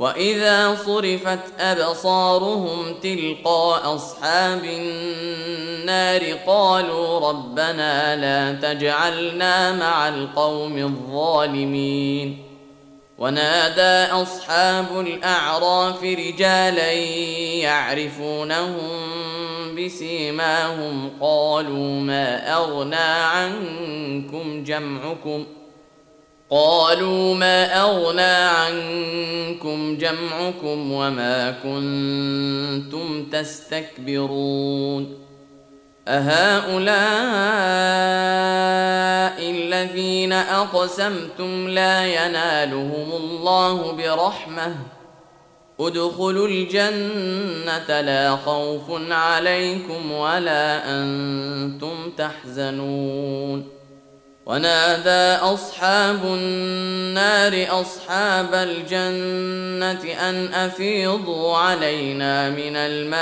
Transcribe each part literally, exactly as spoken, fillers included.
وإذا صرفت أبصارهم تلقاء أصحاب النار قالوا ربنا لا تجعلنا مع القوم الظالمين. ونادى أصحاب الأعراف رجالا يعرفونهم بسيماهم قالوا ما أغنى عنكم جمعكم قالوا ما أغنى عنكم جمعكم وما كنتم تستكبرون أهؤلاء الذين أقسمتم لا ينالهم الله برحمة ادخلوا الجنة لا خوف عليكم ولا أنتم تحزنون. ونادى أصحاب النار أصحاب الجنة أن أفيضوا علينا من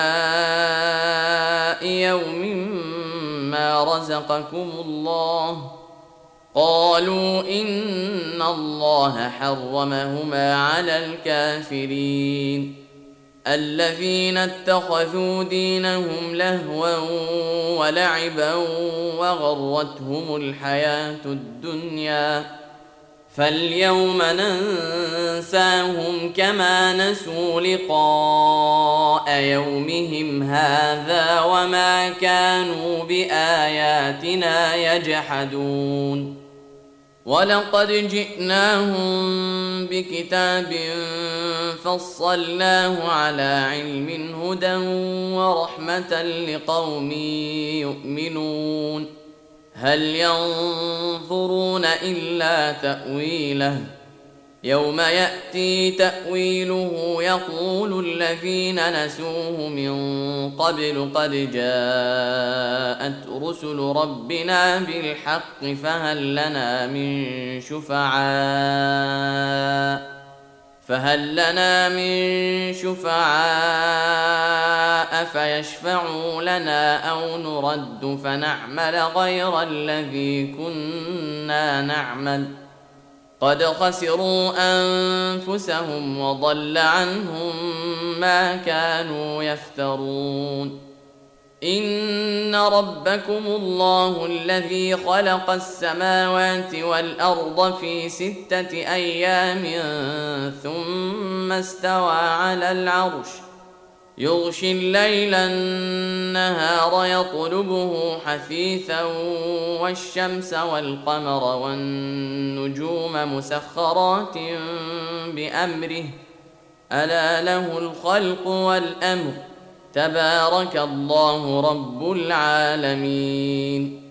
الماء يوم ما رزقكم الله قالوا إن الله حرمهما على الكافرين الذين اتخذوا دينهم لهوا ولعبا وغرتهم الحياة الدنيا فاليوم ننساهم كما نسوا لقاء يومهم هذا وما كانوا بآياتنا يجحدون. ولقد جئناهم بكتاب فصلناه على علم هدى ورحمة لقوم يؤمنون هل ينظرون إلا تأويله يوم يأتي تأويله يقول الذين نسوه من قبل قد جاءت رسل ربنا بالحق فهل لنا من شفعاء فهل لنا من شفعاء فيشفعوا لنا أو نرد فنعمل غير الذي كنا نعمل قد خسروا أنفسهم وضل عنهم ما كانوا يفترون. إن ربكم الله الذي خلق السماوات والأرض في ستة أيام ثم استوى على العرش يغشي الليل النهار يطلبه حثيثا والشمس والقمر والنجوم مسخرات بأمره ألا له الخلق والأمر تبارك الله رب العالمين.